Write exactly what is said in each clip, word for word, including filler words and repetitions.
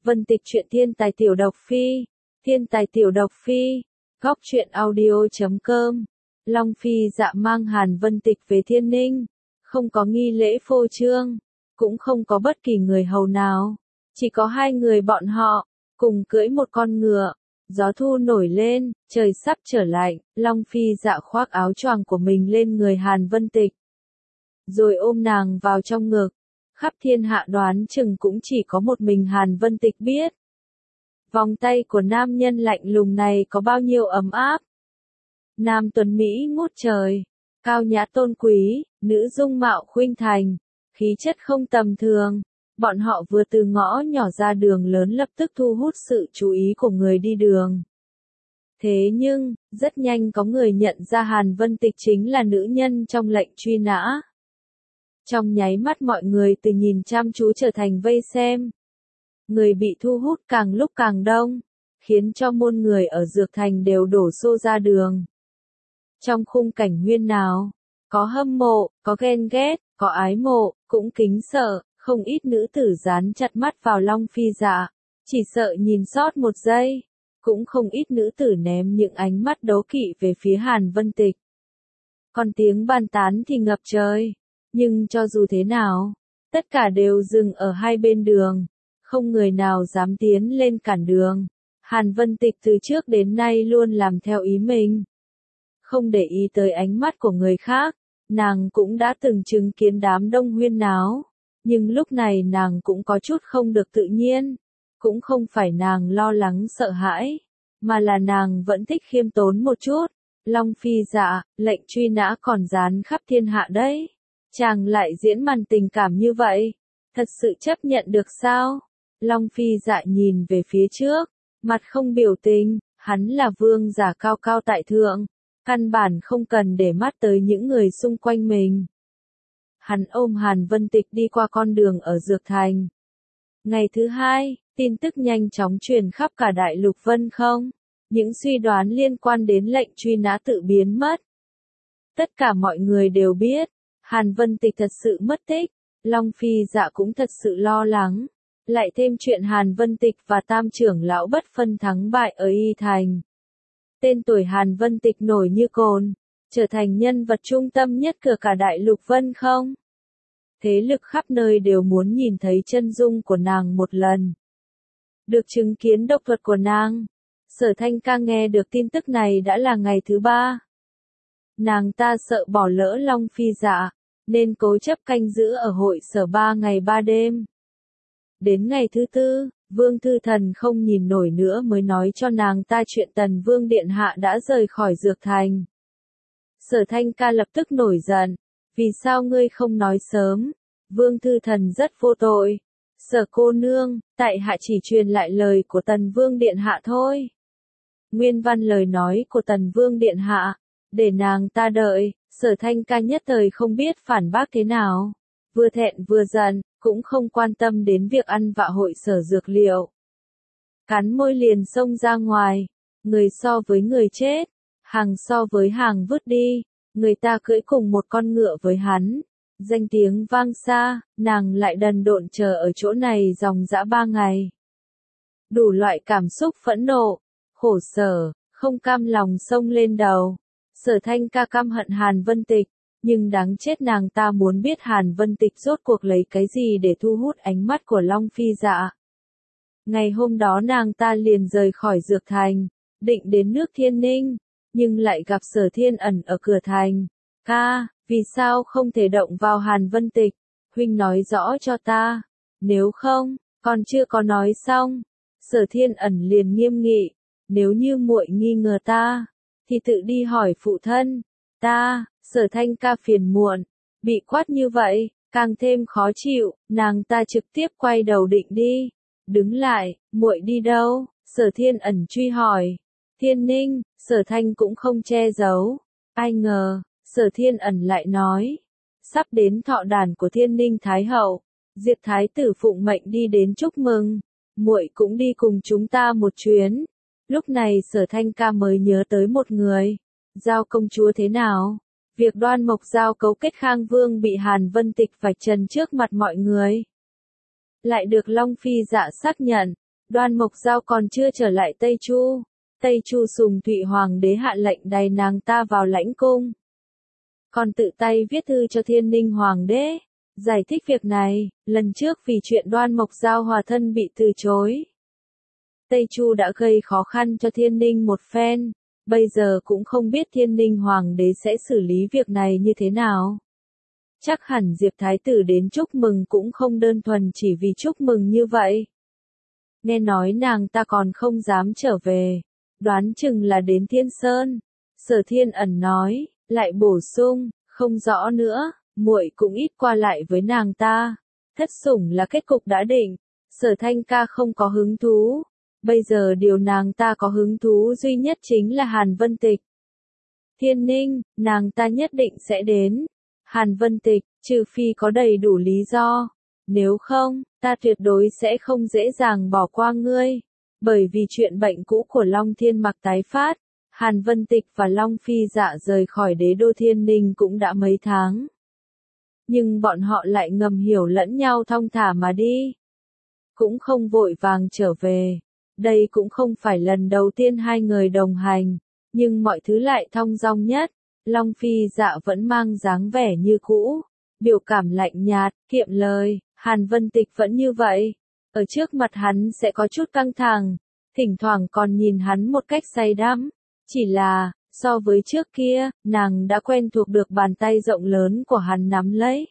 Vân Tịch truyện thiên tài tiểu độc phi, thiên tài tiểu độc phi, góc truyện audio chấm com. Long Phi Dạ mang Hàn Vân Tịch về Thiên Ninh, không có nghi lễ phô trương, cũng không có bất kỳ người hầu nào, chỉ có hai người bọn họ, cùng cưỡi một con ngựa. Gió thu nổi lên, trời sắp trở lạnh, Long Phi Dạ khoác áo choàng của mình lên người Hàn Vân Tịch, rồi ôm nàng vào trong ngực. Khắp thiên hạ đoán chừng cũng chỉ có một mình Hàn Vân Tịch biết. Vòng tay của nam nhân lạnh lùng này có bao nhiêu ấm áp. Nam tuấn Mỹ ngút trời, cao nhã tôn quý, nữ dung mạo khuynh thành, khí chất không tầm thường. Bọn họ vừa từ ngõ nhỏ ra đường lớn lập tức thu hút sự chú ý của người đi đường. Thế nhưng, rất nhanh có người nhận ra Hàn Vân Tịch chính là nữ nhân trong lệnh truy nã. Trong nháy mắt mọi người từ nhìn chăm chú trở thành vây xem. Người bị thu hút càng lúc càng đông, khiến cho muôn người ở Dược Thành đều đổ xô ra đường. Trong khung cảnh huyên náo, có hâm mộ, có ghen ghét, có ái mộ, cũng kính sợ, không ít nữ tử dán chặt mắt vào Long Phi Dạ, chỉ sợ nhìn sót một giây, cũng không ít nữ tử ném những ánh mắt đố kỵ về phía Hàn Vân Tịch. Còn tiếng bàn tán thì ngập trời, nhưng cho dù thế nào, tất cả đều dừng ở hai bên đường, không người nào dám tiến lên cản đường. Hàn Vân Tịch từ trước đến nay luôn làm theo ý mình, không để ý tới ánh mắt của người khác. Nàng cũng đã từng chứng kiến đám đông huyên náo, nhưng lúc này nàng cũng có chút không được tự nhiên. Cũng không phải nàng lo lắng sợ hãi, mà là nàng vẫn thích khiêm tốn một chút. Long Phi Dạ, lệnh truy nã còn dán khắp thiên hạ đấy. Chàng lại diễn màn tình cảm như vậy, thật sự chấp nhận được sao? Long Phi Dạ nhìn về phía trước, mặt không biểu tình, hắn là vương giả cao cao tại thượng, căn bản không cần để mắt tới những người xung quanh mình. Hắn ôm Hàn Vân Tịch đi qua con đường ở Dược Thành. Ngày thứ hai, tin tức nhanh chóng truyền khắp cả đại lục Vân không? Những suy đoán liên quan đến lệnh truy nã tự biến mất. Tất cả mọi người đều biết, Hàn Vân Tịch thật sự mất tích, Long Phi Dạ cũng thật sự lo lắng. Lại thêm chuyện Hàn Vân Tịch và Tam trưởng lão bất phân thắng bại ở Y Thành. Tên tuổi Hàn Vân Tịch nổi như cồn, trở thành nhân vật trung tâm nhất của cả đại lục Vân không? Thế lực khắp nơi đều muốn nhìn thấy chân dung của nàng một lần. Được chứng kiến độc thuật của nàng. Sở Thanh Ca nghe được tin tức này đã là ngày thứ ba. Nàng ta sợ bỏ lỡ Long Phi Dạ, nên cố chấp canh giữ ở hội sở ba ngày ba đêm. Đến ngày thứ tư, Vương Thư Thần không nhìn nổi nữa mới nói cho nàng ta chuyện Tần Vương Điện Hạ đã rời khỏi Dược Thành. Sở Thanh Ca lập tức nổi giận. Vì sao ngươi không nói sớm? Vương Thư Thần rất vô tội. Sở cô nương, tại hạ chỉ truyền lại lời của Tần Vương Điện Hạ thôi. Nguyên văn lời nói của Tần Vương Điện Hạ, để nàng ta đợi. Sở Thanh Ca nhất thời không biết phản bác thế nào. Vừa thẹn vừa giận, cũng không quan tâm đến việc ăn vạ hội sở dược liệu. Cắn môi liền xông ra ngoài. Người so với người chết, hàng so với hàng vứt đi. Người ta cưỡi cùng một con ngựa với hắn. Danh tiếng vang xa, nàng lại đần độn chờ ở chỗ này dòng dã ba ngày. Đủ loại cảm xúc phẫn nộ, khổ sở, không cam lòng xông lên đầu. Sở Thanh Ca căm hận Hàn Vân Tịch, nhưng đáng chết nàng ta muốn biết Hàn Vân Tịch rốt cuộc lấy cái gì để thu hút ánh mắt của Long Phi Dạ. Ngày hôm đó nàng ta liền rời khỏi Dược Thành, định đến nước Thiên Ninh, nhưng lại gặp Sở Thiên Ẩn ở cửa thành. Ca, vì sao không thể động vào Hàn Vân Tịch? Huynh nói rõ cho ta. Nếu không, còn chưa có nói xong. Sở Thiên Ẩn liền nghiêm nghị. Nếu như muội nghi ngờ ta, thì tự đi hỏi phụ thân. Ta, Sở Thanh Ca phiền muộn. Bị quát như vậy, càng thêm khó chịu, nàng ta trực tiếp quay đầu định đi. Đứng lại, muội đi đâu? Sở Thiên Ẩn truy hỏi. Thiên Ninh, Sở Thanh cũng không che giấu. Ai ngờ, Sở Thiên Ẩn lại nói. Sắp đến thọ đàn của Thiên Ninh Thái Hậu. Diệp Thái tử phụng mệnh đi đến chúc mừng. Muội cũng đi cùng chúng ta một chuyến. Lúc này Sở Thanh Ca mới nhớ tới một người. Giao công chúa thế nào? Việc Đoan Mộc Giao cấu kết Khang Vương bị Hàn Vân Tịch vạch trần trước mặt mọi người. Lại được Long Phi Dạ xác nhận. Đoan Mộc Giao còn chưa trở lại Tây Chu. Tây Chu Sùng Thụy Hoàng đế hạ lệnh đày nàng ta vào lãnh cung. Còn tự tay viết thư cho Thiên Ninh Hoàng đế, giải thích việc này, lần trước vì chuyện Đoan Mộc Giao hòa thân bị từ chối. Tây Chu đã gây khó khăn cho Thiên Ninh một phen, bây giờ cũng không biết Thiên Ninh Hoàng đế sẽ xử lý việc này như thế nào. Chắc hẳn Diệp Thái tử đến chúc mừng cũng không đơn thuần chỉ vì chúc mừng như vậy. Nghe nói nàng ta còn không dám trở về, đoán chừng là đến Thiên Sơn. Sở Thiên Ẩn nói, lại bổ sung, không rõ nữa, muội cũng ít qua lại với nàng ta. Thất sủng là kết cục đã định, Sở Thanh ca không có hứng thú. Bây giờ điều nàng ta có hứng thú duy nhất chính là Hàn Vân Tịch. Thiên Ninh, nàng ta nhất định sẽ đến. Hàn Vân Tịch, trừ phi có đầy đủ lý do. Nếu không, ta tuyệt đối sẽ không dễ dàng bỏ qua ngươi. Bởi vì chuyện bệnh cũ của Long Thiên Mặc tái phát, Hàn Vân Tịch và Long Phi Dạ rời khỏi đế đô Thiên Ninh cũng đã mấy tháng. Nhưng bọn họ lại ngầm hiểu lẫn nhau thong thả mà đi. Cũng không vội vàng trở về. Đây cũng không phải lần đầu tiên hai người đồng hành, nhưng mọi thứ lại thong dong nhất. Long Phi Dạ vẫn mang dáng vẻ như cũ, biểu cảm lạnh nhạt, kiệm lời. Hàn Vân Tịch vẫn như vậy, ở trước mặt hắn sẽ có chút căng thẳng, thỉnh thoảng còn nhìn hắn một cách say đắm. Chỉ là, so với trước kia, nàng đã quen thuộc được bàn tay rộng lớn của hắn nắm lấy.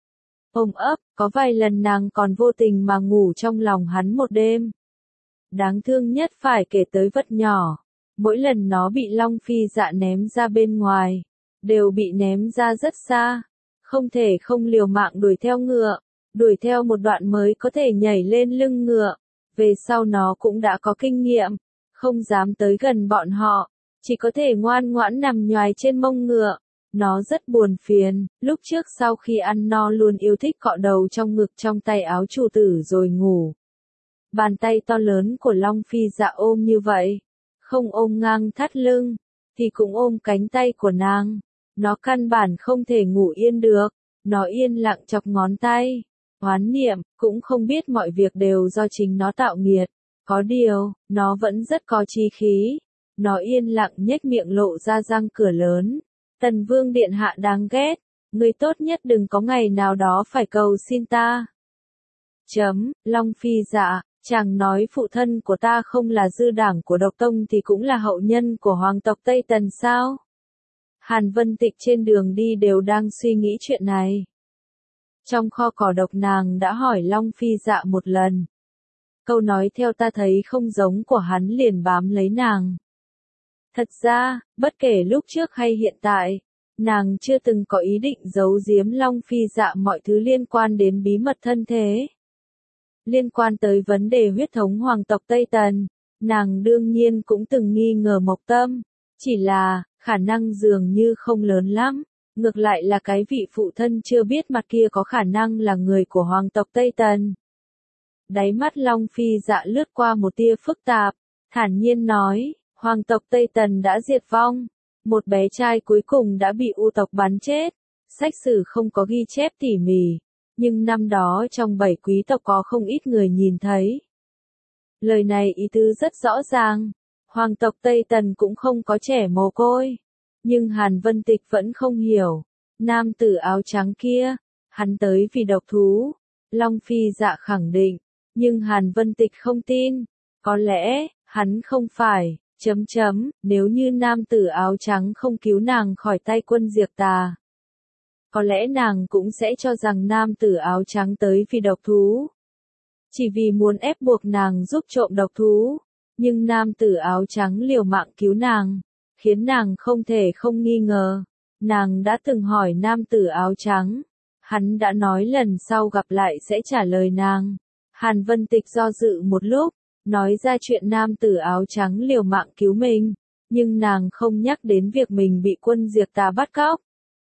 Ôm ấp, có vài lần nàng còn vô tình mà ngủ trong lòng hắn một đêm. Đáng thương nhất phải kể tới vật nhỏ. Mỗi lần nó bị Long Phi Dạ ném ra bên ngoài, đều bị ném ra rất xa. Không thể không liều mạng đuổi theo ngựa, đuổi theo một đoạn mới có thể nhảy lên lưng ngựa. Về sau nó cũng đã có kinh nghiệm, không dám tới gần bọn họ, chỉ có thể ngoan ngoãn nằm nhoài trên mông ngựa. Nó rất buồn phiền, lúc trước sau khi ăn no luôn yêu thích cọ đầu trong ngực trong tay áo chủ tử rồi ngủ. Bàn tay to lớn của Long Phi Dạ ôm như vậy, không ôm ngang thắt lưng, thì cũng ôm cánh tay của nàng. Nó căn bản không thể ngủ yên được, nó yên lặng chọc ngón tay, oán niệm, cũng không biết mọi việc đều do chính nó tạo nghiệt. Có điều, nó vẫn rất có chí khí. Nó yên lặng nhếch miệng lộ ra răng cửa lớn. Tần Vương điện hạ đáng ghét, ngươi tốt nhất đừng có ngày nào đó phải cầu xin ta. Chấm, Long Phi Dạ, chàng nói phụ thân của ta không là dư đảng của độc tông thì cũng là hậu nhân của hoàng tộc Tây Tần sao? Hàn Vân Tịch trên đường đi đều đang suy nghĩ chuyện này. Trong kho cỏ độc nàng đã hỏi Long Phi Dạ một lần. Câu nói theo ta thấy không giống của hắn liền bám lấy nàng. Thật ra, bất kể lúc trước hay hiện tại, nàng chưa từng có ý định giấu giếm Long Phi Dạ mọi thứ liên quan đến bí mật thân thế. Liên quan tới vấn đề huyết thống hoàng tộc Tây Tần, nàng đương nhiên cũng từng nghi ngờ Mộc Tâm, chỉ là, khả năng dường như không lớn lắm, ngược lại là cái vị phụ thân chưa biết mặt kia có khả năng là người của hoàng tộc Tây Tần. Đáy mắt Long Phi Dạ lướt qua một tia phức tạp, thản nhiên nói, hoàng tộc Tây Tần đã diệt vong, một bé trai cuối cùng đã bị U tộc bắn chết, sách sử không có ghi chép tỉ mỉ. Nhưng năm đó trong bảy quý tộc có không ít người nhìn thấy. Lời này ý tứ rất rõ ràng, hoàng tộc Tây Tần cũng không có trẻ mồ côi. Nhưng Hàn Vân Tịch vẫn không hiểu, nam tử áo trắng kia, hắn tới vì độc thú. Long Phi Dạ khẳng định, nhưng Hàn Vân Tịch không tin, có lẽ, hắn không phải, chấm chấm, nếu như nam tử áo trắng không cứu nàng khỏi tay quân Diệp Tà. Có lẽ nàng cũng sẽ cho rằng nam tử áo trắng tới vì độc thú. Chỉ vì muốn ép buộc nàng giúp trộm độc thú. Nhưng nam tử áo trắng liều mạng cứu nàng, khiến nàng không thể không nghi ngờ. Nàng đã từng hỏi nam tử áo trắng. Hắn đã nói lần sau gặp lại sẽ trả lời nàng. Hàn Vân Tịch do dự một lúc, nói ra chuyện nam tử áo trắng liều mạng cứu mình. Nhưng nàng không nhắc đến việc mình bị quân Diệp Tà bắt cóc.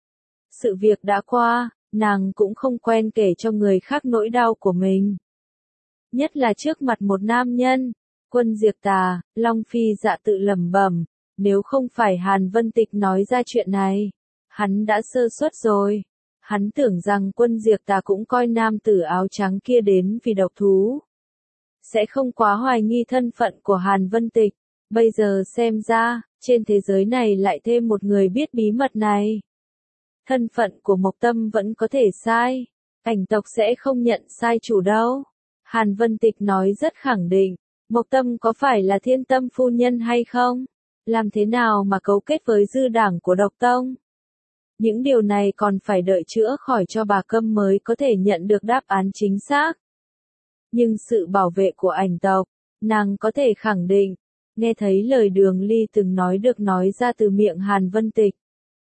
Sự việc đã qua, nàng cũng không quen kể cho người khác nỗi đau của mình. Nhất là trước mặt một nam nhân, quân Diệp Tà, Long Phi Dạ tự lẩm bẩm, nếu không phải Hàn Vân Tịch nói ra chuyện này, hắn đã sơ suất rồi. Hắn tưởng rằng quân Diệp Tà cũng coi nam tử áo trắng kia đến vì độc thú. sẽ không quá hoài nghi thân phận của Hàn Vân Tịch. Bây giờ xem ra, trên thế giới này lại thêm một người biết bí mật này. Thân phận của Mộc Tâm vẫn có thể sai. Ảnh tộc sẽ không nhận sai chủ đâu. Hàn Vân Tịch nói rất khẳng định. Mộc Tâm có phải là Thiên Tâm phu nhân hay không? Làm thế nào mà cấu kết với dư đảng của Độc Tông? Những điều này còn phải đợi chữa khỏi cho bà Câm mới có thể nhận được đáp án chính xác. Nhưng sự bảo vệ của ảnh tộc, nàng có thể khẳng định. Nghe thấy lời Đường Ly từng nói được nói ra từ miệng Hàn Vân Tịch.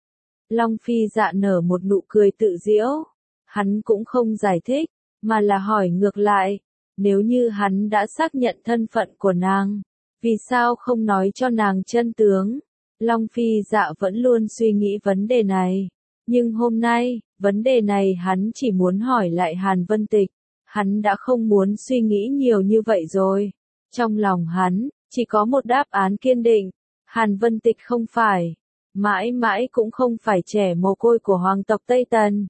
Long Phi Dạ nở một nụ cười tự giễu. Hắn cũng không giải thích, mà là hỏi ngược lại. Nếu như hắn đã xác nhận thân phận của nàng, vì sao không nói cho nàng chân tướng? Long Phi Dạ vẫn luôn suy nghĩ vấn đề này. Nhưng hôm nay, vấn đề này hắn chỉ muốn hỏi lại Hàn Vân Tịch. Hắn đã không muốn suy nghĩ nhiều như vậy rồi. Trong lòng hắn, chỉ có một đáp án kiên định. Hàn Vân Tịch không phải, mãi mãi cũng không phải trẻ mồ côi của hoàng tộc Tây Tần.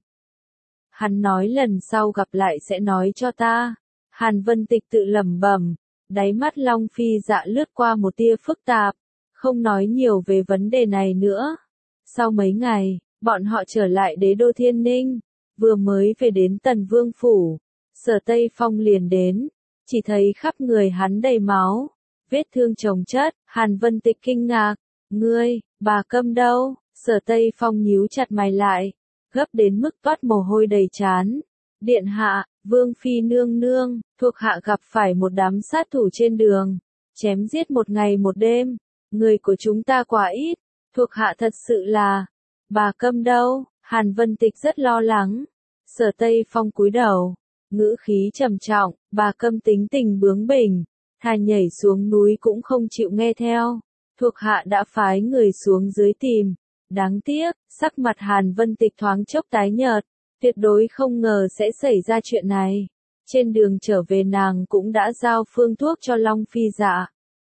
Hắn nói lần sau gặp lại sẽ nói cho ta. Hàn Vân Tịch tự lẩm bẩm, đáy mắt Long Phi Dạ lướt qua một tia phức tạp, không nói nhiều về vấn đề này nữa. Sau mấy ngày, bọn họ trở lại đế đô Thiên Ninh, vừa mới về đến Tần Vương Phủ, Sở Tây Phong liền đến, chỉ thấy khắp người hắn đầy máu, vết thương chồng chất. Hàn Vân Tịch kinh ngạc, ngươi, bà Câm đâu? Sở Tây Phong nhíu chặt mày lại, gấp đến mức toát mồ hôi đầy trán. Điện hạ, Vương Phi nương nương, thuộc hạ gặp phải một đám sát thủ trên đường, chém giết một ngày một đêm, người của chúng ta quá ít, thuộc hạ thật sự là, bà Câm đâu? Hàn Vân Tịch rất lo lắng. Sở Tây Phong cúi đầu, ngữ khí trầm trọng, bà Câm tính tình bướng bỉnh, thà nhảy xuống núi cũng không chịu nghe theo, thuộc hạ đã phái người xuống dưới tìm, đáng tiếc, sắc mặt Hàn Vân Tịch thoáng chốc tái nhợt. Tuyệt đối không ngờ sẽ xảy ra chuyện này. Trên đường trở về nàng cũng đã giao phương thuốc cho Long Phi Dạ.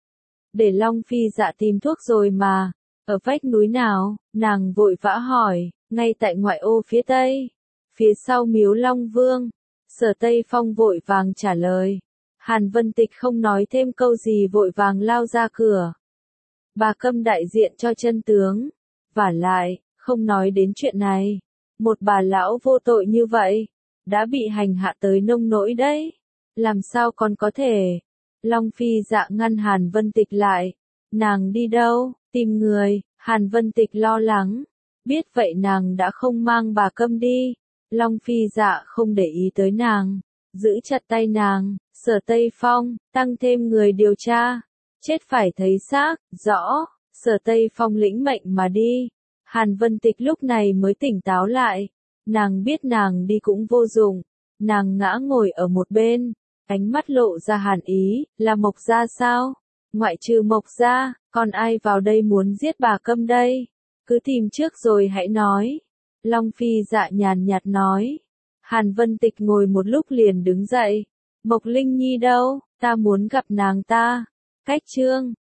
Để Long Phi Dạ tìm thuốc rồi mà. Ở vách núi nào? Nàng vội vã hỏi. Ngay tại ngoại ô phía tây. Phía sau miếu Long Vương. Sở Tây Phong vội vàng trả lời. Hàn Vân Tịch không nói thêm câu gì vội vàng lao ra cửa. Bà Câm đại diện cho chân tướng. Vả lại, không nói đến chuyện này. Một bà lão vô tội như vậy, đã bị hành hạ tới nông nỗi đấy. Làm sao còn có thể? Long Phi Dạ ngăn Hàn Vân Tịch lại. Nàng đi đâu? Tìm người. Hàn Vân Tịch lo lắng. Biết vậy nàng đã không mang bà Câm đi. Long Phi Dạ không để ý tới nàng. Giữ chặt tay nàng. Sở Tây Phong, tăng thêm người điều tra. Chết phải thấy xác, rõ. Sở Tây Phong lĩnh mệnh mà đi. Hàn Vân Tịch lúc này mới tỉnh táo lại. Nàng biết nàng đi cũng vô dụng. Nàng ngã ngồi ở một bên. Ánh mắt lộ ra hàn ý, là Mộc Gia sao? Ngoại trừ Mộc Gia, còn ai vào đây muốn giết bà Câm đây? Cứ tìm trước rồi hãy nói. Long Phi Dạ nhàn nhạt nói. Hàn Vân Tịch ngồi một lúc liền đứng dậy. Mộc Linh Nhi đâu? Ta muốn gặp nàng ta. Cách chương